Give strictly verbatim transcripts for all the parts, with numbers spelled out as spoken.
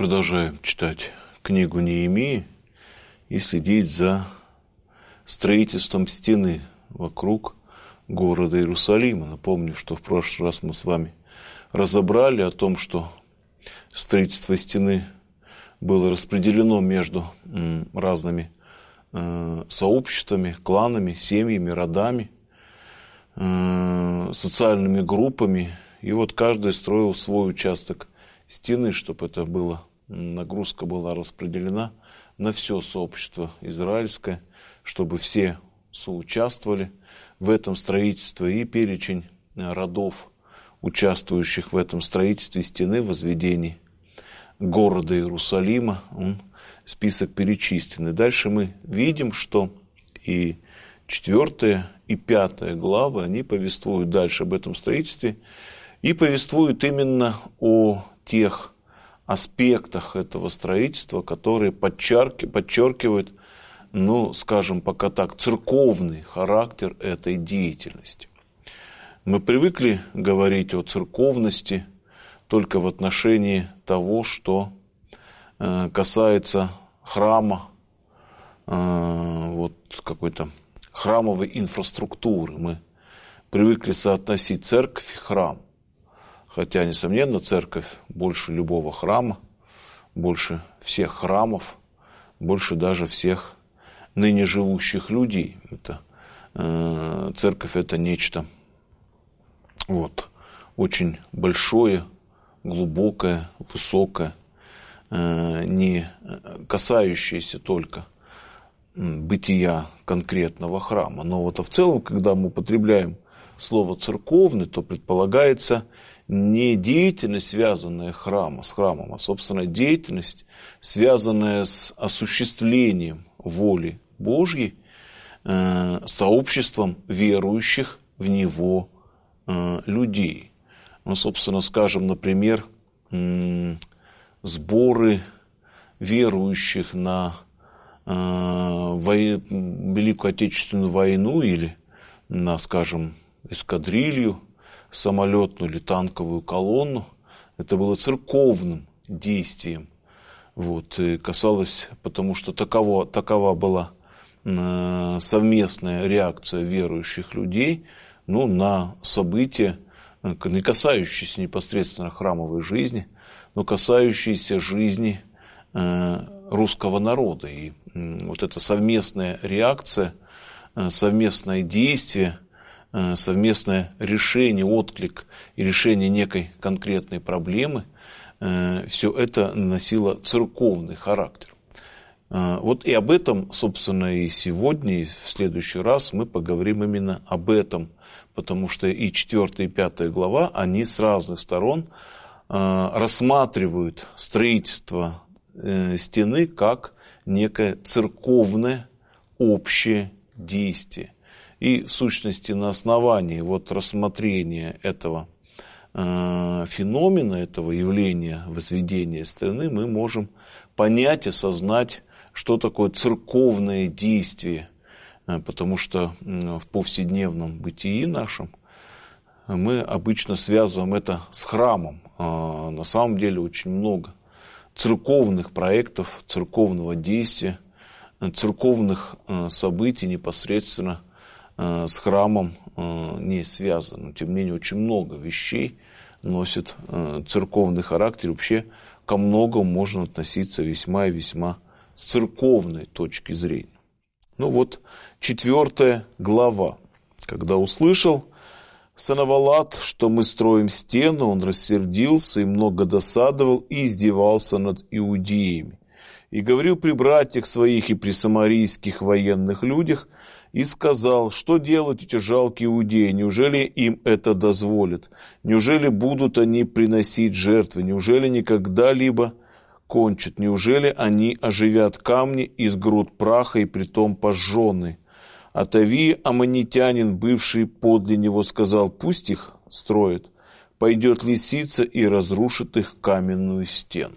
продолжаем читать книгу Неемии и следить за строительством стены вокруг города Иерусалима. Напомню, что в прошлый раз мы с вами разобрали о том, что строительство стены было распределено между разными сообществами, кланами, семьями, родами, социальными группами. И вот каждый строил свой участок стены, чтобы это было, нагрузка была распределена на все сообщество израильское, чтобы все соучаствовали в этом строительстве. И перечень родов, участвующих в этом строительстве стены, возведении города Иерусалима, он, список перечислен. И дальше мы видим, что и четвертая, и пятая главы, они повествуют дальше об этом строительстве и повествуют именно о тех аспектах этого строительства, которые подчеркивают, ну, скажем, пока так, церковный характер этой деятельности. Мы привыкли говорить о церковности только в отношении того, что касается храма, вот какой-то храмовой инфраструктуры. Мы привыкли соотносить церковь и храм. Хотя, несомненно, церковь больше любого храма, больше всех храмов, больше даже всех ныне живущих людей. Это, э, церковь – это нечто вот, очень большое, глубокое, высокое, э, не касающееся только бытия конкретного храма. Но вот а в целом, когда мы употребляем слово «церковный», то предполагается не деятельность, связанная храма, с храмом, а, собственно, деятельность, связанная с осуществлением воли Божьей, э, сообществом верующих в Него э, людей. Ну, собственно, скажем, например, э, сборы верующих на э, во... Великую Отечественную войну или на, скажем, эскадрилью самолетную или танковую колонну. Это было церковным действием. Вот, и касалось, потому что таково, такова была э, совместная реакция верующих людей, ну, на события, не касающиеся непосредственно храмовой жизни, но касающиеся жизни э, русского народа. И э, вот эта совместная реакция, э, совместное действие, совместное решение, отклик и решение некой конкретной проблемы, все это носило церковный характер. Вот и об этом, собственно, и сегодня, и в следующий раз мы поговорим именно об этом, потому что и четвертая, и пятая глава, они с разных сторон рассматривают строительство стены как некое церковное общее действие. И в сущности на основании вот рассмотрения этого э, феномена, этого явления возведения стены мы можем понять, осознать, что такое церковное действие. Э, потому что э, в повседневном бытии нашем мы обычно связываем это с храмом. А на самом деле очень много церковных проектов, церковного действия, церковных э, событий непосредственно с храмом не связано. Тем не менее, очень много вещей носит церковный характер. Вообще ко многому можно относиться весьма и весьма с церковной точки зрения. Ну вот, четвертая глава. Когда услышал Санавалат, что мы строим стену, он рассердился и много досадовал и издевался над иудеями. И говорил при братьях своих и при самарийских военных людях, и сказал, что делать эти жалкие иудеи, неужели им это дозволят? Неужели будут они приносить жертвы? Неужели никогда-либо кончат? Неужели они оживят камни из груд праха и притом пожженные? А Тави, аммонитянин, бывший подле него, сказал, пусть их строят. Пойдет лисица и разрушит их каменную стену.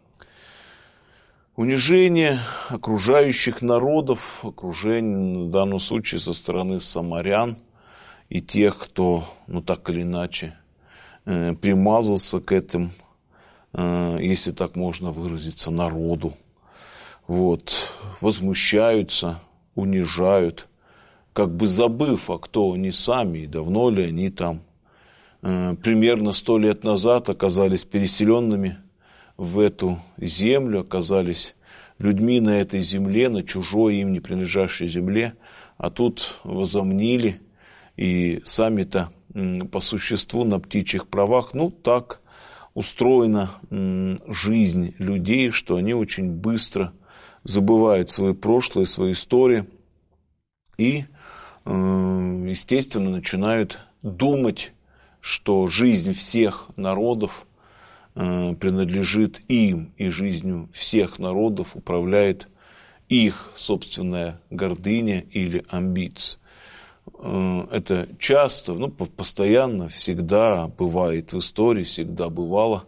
Унижение окружающих народов, окружение в данном случае со стороны самарян и тех, кто, ну так или иначе, э, примазался к этим если так можно выразиться, народу. Вот, возмущаются, унижают, как бы забыв, а кто они сами и давно ли они там. Примерно сто лет назад оказались переселенными в эту землю, оказались людьми на этой земле, на чужой им не принадлежащей земле, а тут возомнили и сами-то по существу на птичьих правах. Ну, так устроена жизнь людей, что они очень быстро забывают свои прошлое, свои истории и, естественно, начинают думать, что жизнь всех народов принадлежит им, и жизнью всех народов управляет их собственная гордыня или амбиция. Это часто, ну, постоянно, всегда бывает в истории, всегда бывало.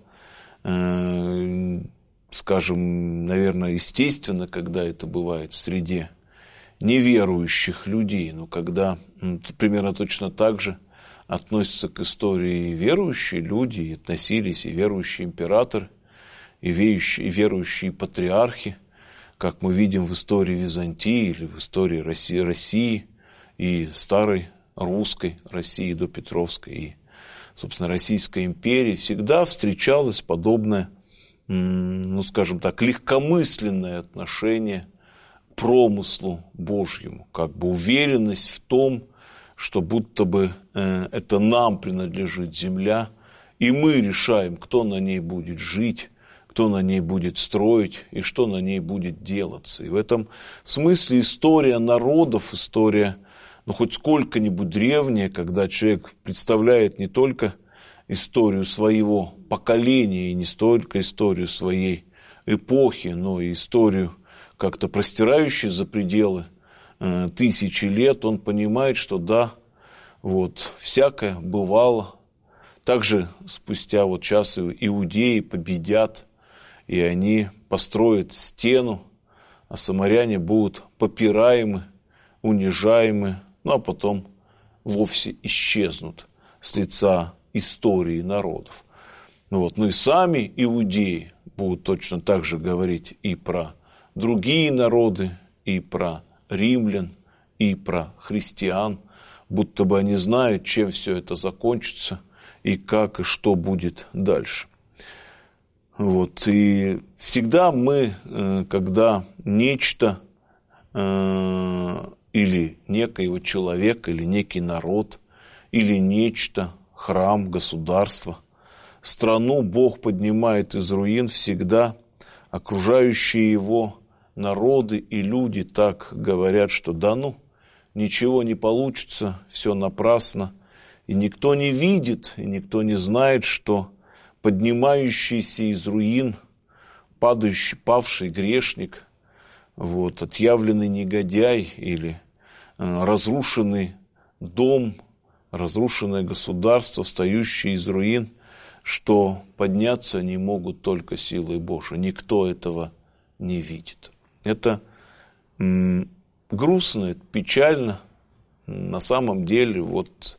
Скажем, наверное, естественно, когда это бывает в среде неверующих людей, но когда примерно точно так же относятся к истории верующие люди, и относились и верующие императоры, и верующие, и верующие патриархи, как мы видим в истории Византии или в истории России, России и старой русской России до Петровской, и, собственно, Российской империи, всегда встречалось подобное, ну, скажем так, легкомысленное отношение к промыслу Божьему, как бы уверенность в том, что будто бы э, это нам принадлежит земля, и мы решаем, кто на ней будет жить, кто на ней будет строить и что на ней будет делаться. И в этом смысле история народов, история, ну, хоть сколько-нибудь древняя, когда человек представляет не только историю своего поколения и не столько историю своей эпохи, но и историю, как-то простирающую за пределы э, тысячи лет, он понимает, что да, вот, всякое бывало. Также спустя вот час иудеи победят, и они построят стену, а самаряне будут попираемы, унижаемы, ну а потом вовсе исчезнут с лица истории народов. Вот. Ну и сами иудеи будут точно так же говорить и про другие народы, и про римлян, и про христиан, будто бы они знают, чем все это закончится, и как, и что будет дальше. Вот. И всегда мы, когда нечто или некоего человека, или некий народ, или нечто, храм, государство, страну Бог поднимает из руин, всегда окружающие его народы и люди так говорят, что да ну, ничего не получится, все напрасно. И никто не видит, и никто не знает, что поднимающийся из руин, падающий, павший грешник, вот, отъявленный негодяй или э, разрушенный дом, разрушенное государство, встающее из руин, что подняться они могут только силой Божией. Никто этого не видит. Это м, грустно, это печально. На самом деле, вот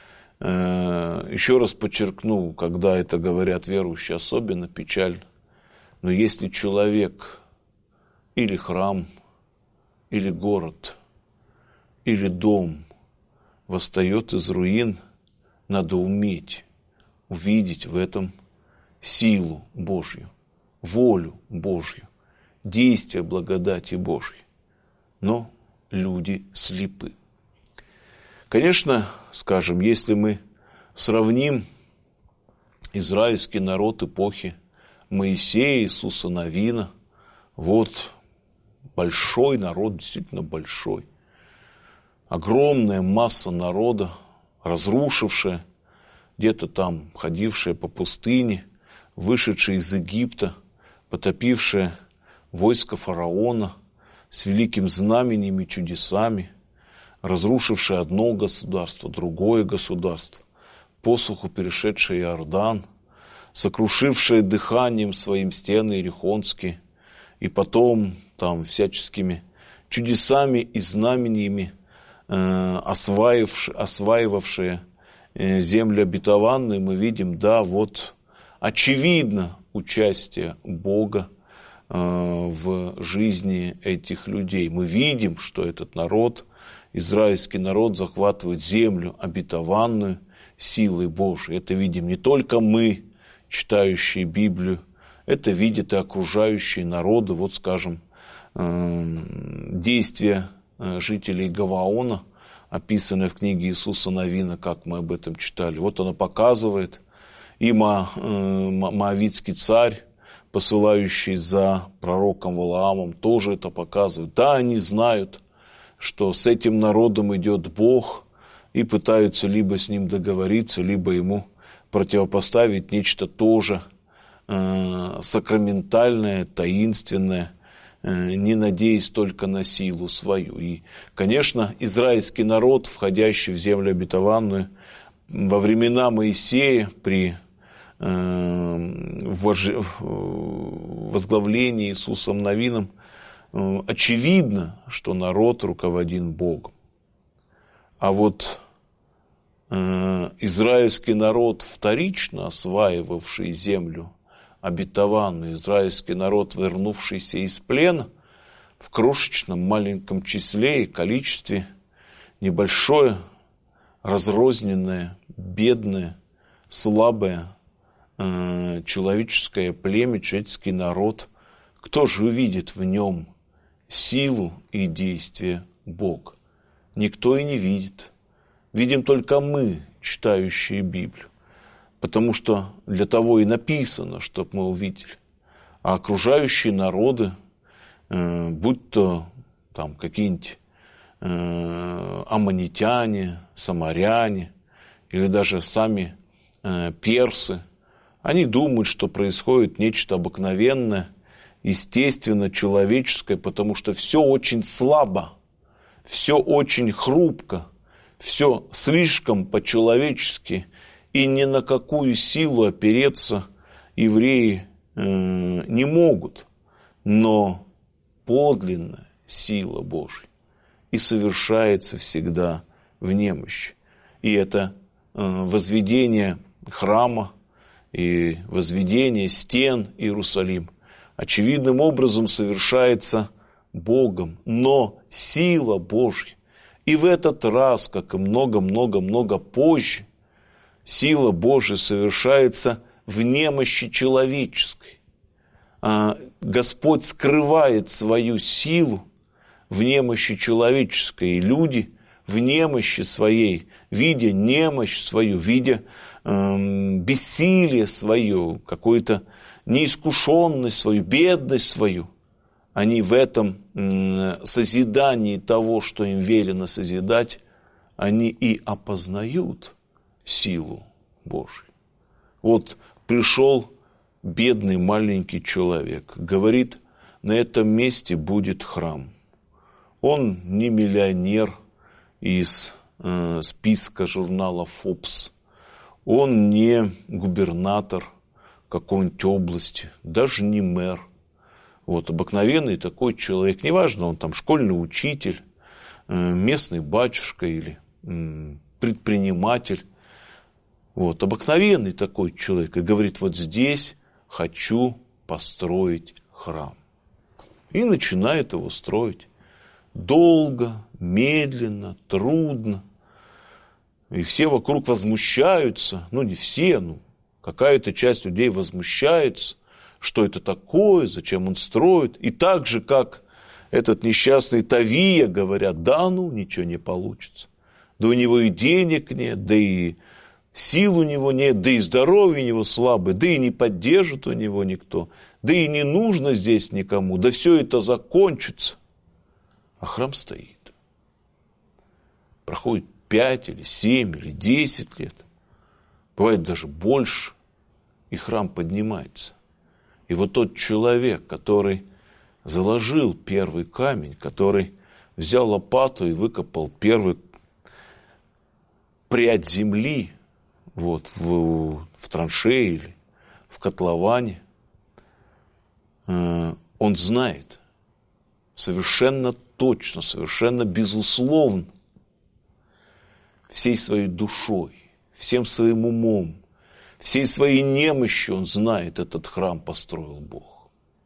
э, еще раз подчеркну, когда это говорят верующие, особенно печально. Но если человек или храм, или город, или дом восстает из руин, надо уметь увидеть в этом силу Божью, волю Божью, действие благодати Божьей. Но люди слепы. Конечно, скажем, если мы сравним израильский народ эпохи Моисея, Иисуса Навина, вот большой народ, действительно большой, огромная масса народа, разрушившая, где-то там ходившая по пустыне, вышедшая из Египта, потопившая войско фараона с великим знамениями, чудесами, разрушившая одно государство, другое государство, посуху перешедшее Иордан, сокрушившее дыханием своим стены иерихонские, и потом там всяческими чудесами и знамениями э, осваивавшие э, земли обетованные, мы видим, да, вот очевидно участие Бога в жизни этих людей. Мы видим, что этот народ, израильский народ, захватывает землю обетованную силой Божией. Это видим не только мы, читающие Библию, это видят и окружающие народы. Вот, скажем, действия жителей Гаваона, описанное в книге Иисуса Навина, как мы об этом читали. Вот оно показывает, и моавитский царь, посылающий за пророком Валаамом, тоже это показывает. Да, они знают, что с этим народом идет Бог, и пытаются либо с ним договориться, либо ему противопоставить нечто тоже э, сакраментальное, таинственное, э, не надеясь только на силу свою. И, конечно, израильский народ, входящий в землю обетованную, во времена Моисея при возглавлении Иисусом Навином, очевидно, что народ руководим Богом. А вот израильский народ, вторично осваивавший землю обетованную, израильский народ, вернувшийся из плена, в крошечном маленьком числе и количестве, небольшое, разрозненное, бедное, слабое, человеческое племя, человеческий народ, кто же увидит в нем силу и действие Бога? Никто и не видит. Видим только мы, читающие Библию. Потому что для того и написано, чтобы мы увидели. А окружающие народы, будь то там какие-нибудь аммонитяне, самаряне, или даже сами персы, они думают, что происходит нечто обыкновенное, естественно, человеческое, потому что все очень слабо, все очень хрупко, все слишком по-человечески, и ни на какую силу опереться евреи э, не могут. Но подлинная сила Божья и совершается всегда в немощи. И это э, возведение храма, и возведение стен Иерусалима очевидным образом совершается Богом, но сила Божья. И в этот раз, как и много-много-много позже, сила Божья совершается в немощи человеческой. Господь скрывает свою силу в немощи человеческой, и люди в немощи своей, видя немощь свою, видя бессилие свое, какую-то неискушенность свою, бедность свою, они в этом созидании того, что им велено созидать, они и опознают силу Божию. Вот пришел бедный маленький человек, говорит, на этом месте будет храм. Он не миллионер из э, списка журнала Forbes, он не губернатор какой-нибудь области, даже не мэр. Вот обыкновенный такой человек, неважно, он там школьный учитель, местный батюшка или предприниматель. Вот обыкновенный такой человек и говорит, вот здесь хочу построить храм. И начинает его строить. Долго, медленно, трудно. И все вокруг возмущаются, ну не все, ну какая-то часть людей возмущается, что это такое, зачем он строит. И так же, как этот несчастный Тавия, говорят, да ну, ничего не получится. Да у него и денег нет, да и сил у него нет, да и здоровье у него слабое, да и не поддержит у него никто, да и не нужно здесь никому, да все это закончится. А храм стоит. Проходит пять или семь или десять лет, бывает даже больше, и храм поднимается. И вот тот человек, который заложил первый камень, который взял лопату и выкопал первый прядь земли вот, в, в траншее или в котловане, э, он знает совершенно точно, совершенно безусловно, всей своей душой, всем своим умом, Всей своей немощью он знает, этот храм построил Бог.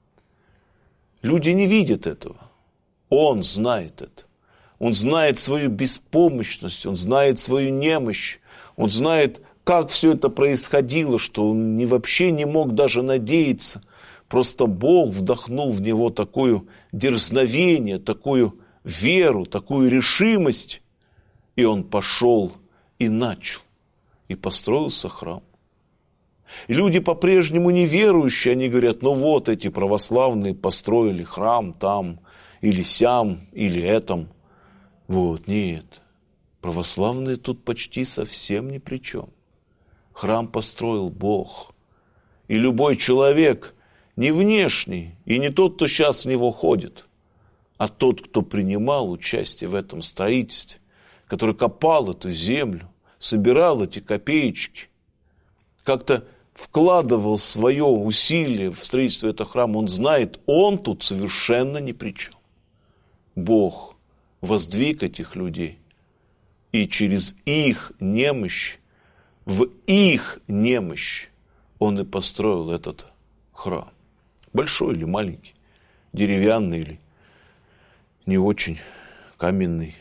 Люди не видят этого. Он знает это. Он знает свою беспомощность, он знает свою немощь, он знает, как все это происходило, что он не, вообще не мог даже надеяться. Просто Бог вдохнул в него такое дерзновение, такую веру, такую решимость, и он пошел и начал, и построился храм. И люди по-прежнему неверующие, они говорят, ну вот эти православные построили храм там, или сям, или этом. Вот, нет, православные тут почти совсем ни при чем. Храм построил Бог. И любой человек, не внешний, и не тот, кто сейчас в него ходит, а тот, кто принимал участие в этом строительстве, который копал эту землю, собирал эти копеечки, как-то вкладывал свое усилие в строительство этого храма, он знает, он тут совершенно ни при чем. Бог воздвиг этих людей, и через их немощь, в их немощь он и построил этот храм. Большой или маленький, деревянный или не очень, каменный,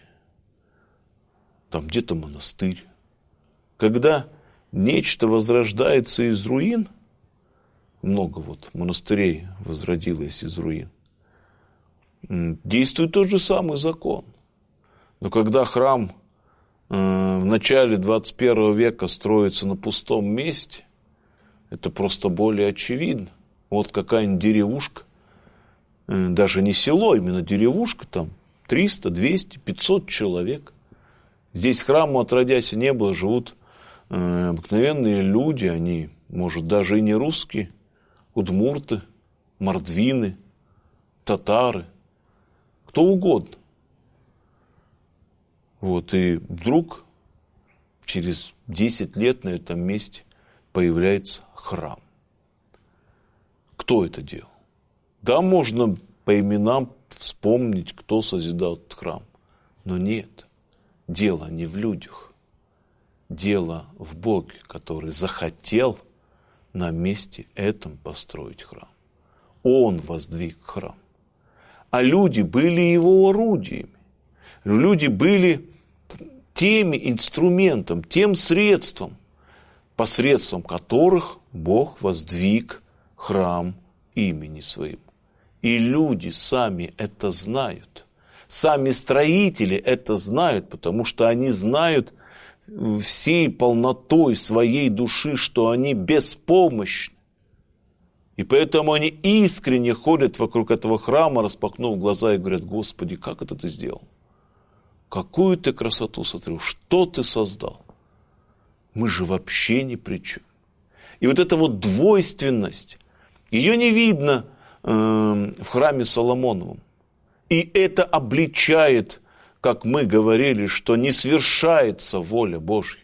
там где-то монастырь. Когда нечто возрождается из руин, много вот монастырей возродилось из руин, действует тот же самый закон. Но когда храм э, в начале двадцать первого века строится на пустом месте, это просто более очевидно. Вот какая-нибудь деревушка, э, даже не село, именно деревушка, там триста, двести, пятьсот человек. Здесь храму отродясь не было, живут э, обыкновенные люди, они, может, даже и не русские, удмурты, мордвины, татары, кто угодно. Вот, и вдруг через десять лет на этом месте появляется храм. Кто это делал? Да, можно по именам вспомнить, кто созидал этот храм. Но нет, дело не в людях. Дело в Боге, который захотел на месте этом построить храм. Он воздвиг храм. А люди были его орудиями. Люди были теми инструментом, тем средством, посредством которых Бог воздвиг храм имени своему. И люди сами это знают. Сами строители это знают, потому что они знают всей полнотой своей души, что они беспомощны. И поэтому они искренне ходят вокруг этого храма, распахнув глаза и говорят: Господи, как это ты сделал? Какую ты красоту сотворил? Что ты создал? Мы же вообще ни при чем. И вот эта вот двойственность, ее не видно э, в храме Соломоновом. И это обличает, как мы говорили, что не свершается воля Божья.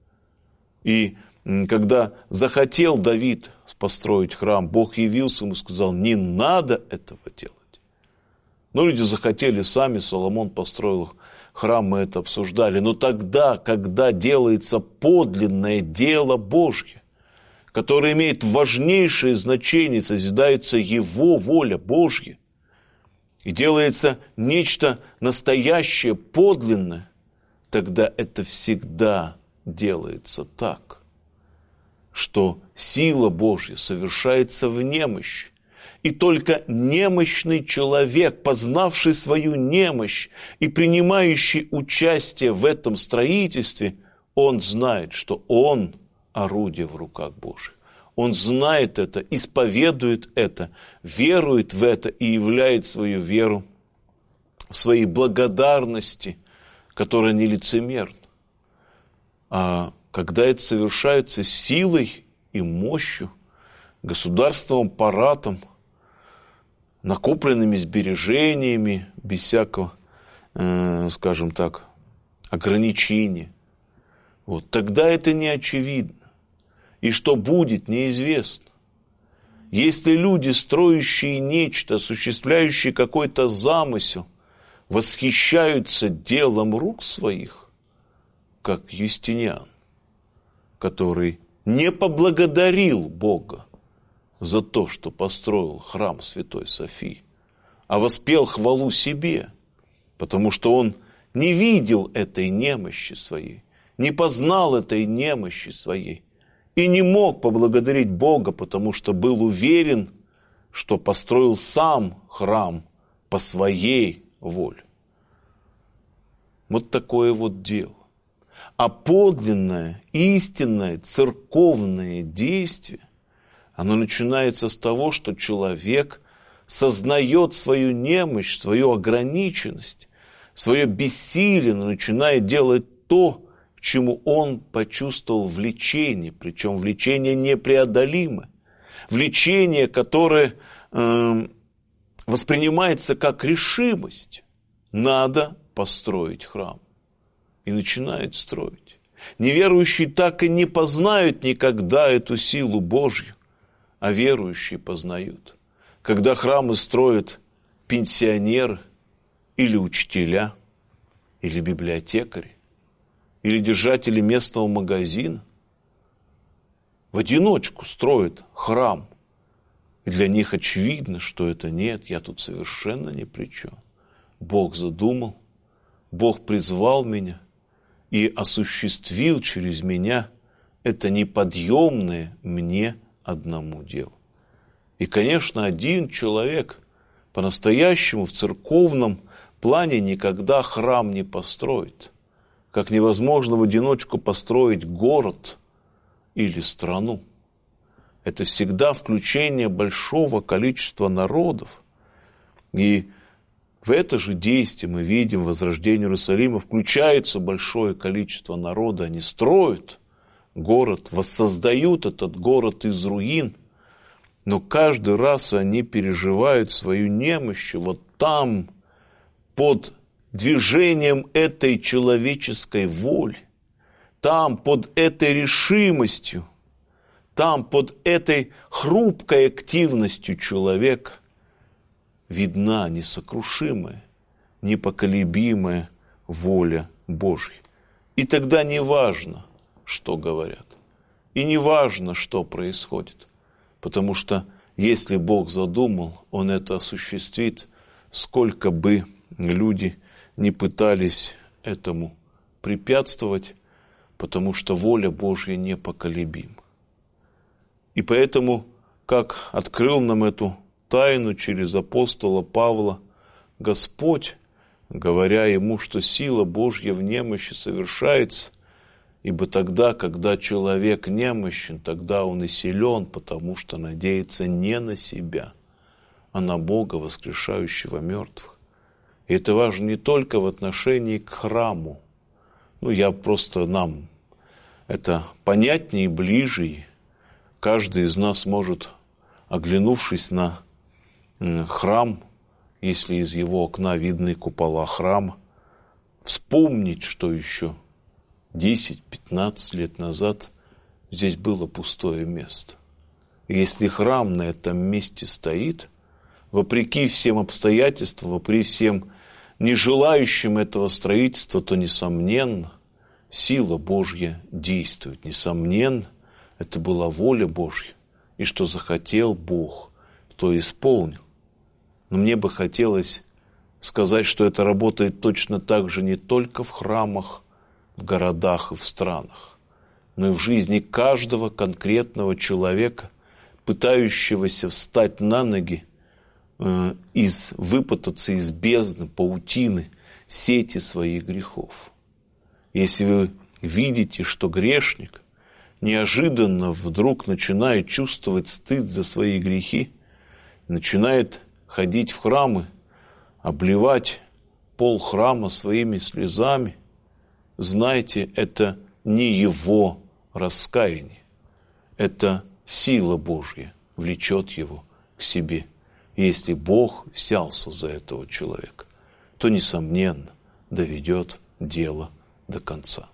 И когда захотел Давид построить храм, Бог явился ему и сказал: не надо этого делать. Но люди захотели сами, Соломон построил храм, мы это обсуждали. Но тогда, когда делается подлинное дело Божье, которое имеет важнейшее значение, созидается Его воля Божья, и делается нечто настоящее, подлинное, тогда это всегда делается так, что сила Божья совершается в немощи. И только немощный человек, познавший свою немощь и принимающий участие в этом строительстве, он знает, что он орудие в руках Божьих. Он знает это, исповедует это, верует в это и являет свою веру в своей благодарности, которая не лицемерна. А когда это совершается силой и мощью, государственным аппаратом, накопленными сбережениями, без всякого, э, скажем так, ограничения, вот, тогда это не очевидно. И что будет, неизвестно. Если люди, строящие нечто, осуществляющие какой-то замысел, восхищаются делом рук своих, как Юстиниан, который не поблагодарил Бога за то, что построил храм Святой Софии, а воспел хвалу себе, потому что он не видел этой немощи своей, не познал этой немощи своей и не мог поблагодарить Бога, потому что был уверен, что построил сам храм по своей воле. Вот такое вот дело. А подлинное, истинное, церковное действие, оно начинается с того, что человек сознает свою немощь, свою ограниченность, свое бессилие, но начинает делать то, к чему он почувствовал влечение, причем влечение непреодолимое, влечение, которое э, воспринимается как решимость. Надо построить храм. И начинает строить. Неверующие так и не познают никогда эту силу Божью, а верующие познают. Когда храмы строят пенсионеры, или учителя, или библиотекари, или держатели местного магазина, в одиночку строят храм. И для них очевидно, что это нет, я тут совершенно ни при чем. Бог задумал, Бог призвал меня и осуществил через меня это неподъемное мне одному дело. И, конечно, один человек по-настоящему в церковном плане никогда храм не построит. Как невозможно в одиночку построить город или страну. Это всегда включение большого количества народов. И в это же действие мы видим, в возрождении Иерусалима включается большое количество народа. Они строят город, воссоздают этот город из руин. Но каждый раз они переживают свою немощь. Вот там, под движением этой человеческой воли, там, под этой решимостью, там, под этой хрупкой активностью человека видна несокрушимая, непоколебимая воля Божья. И тогда не важно, что говорят, и не важно, что происходит, потому что если Бог задумал, Он это осуществит, сколько бы люди не пытались этому препятствовать, потому что воля Божья непоколебима. И поэтому, как открыл нам эту тайну через апостола Павла Господь, говоря ему, что сила Божья в немощи совершается, ибо тогда, когда человек немощен, тогда он и силен, потому что надеется не на себя, а на Бога, воскрешающего мертвых. И это важно не только в отношении к храму. Ну, я просто нам это понятнее и ближе, и каждый из нас может, оглянувшись на храм, если из его окна видны купола храма, вспомнить, что еще десять-пятнадцать лет назад здесь было пустое место. И если храм на этом месте стоит, вопреки всем обстоятельствам, вопреки всем нежелающим этого строительства, то, несомненно, сила Божья действует. Несомненно, это была воля Божья. И что захотел Бог, то исполнил. Но мне бы хотелось сказать, что это работает точно так же не только в храмах, в городах и в странах, но и в жизни каждого конкретного человека, пытающегося встать на ноги, э, из, выпутаться из бездны, паутины, сети своих грехов. Если вы видите, что грешник неожиданно вдруг начинает чувствовать стыд за свои грехи, начинает ходить в храмы, обливать пол храма своими слезами, знайте, это не его раскаяние, это сила Божья влечет его к себе. Если Бог взялся за этого человека, то, несомненно, доведет дело до конца.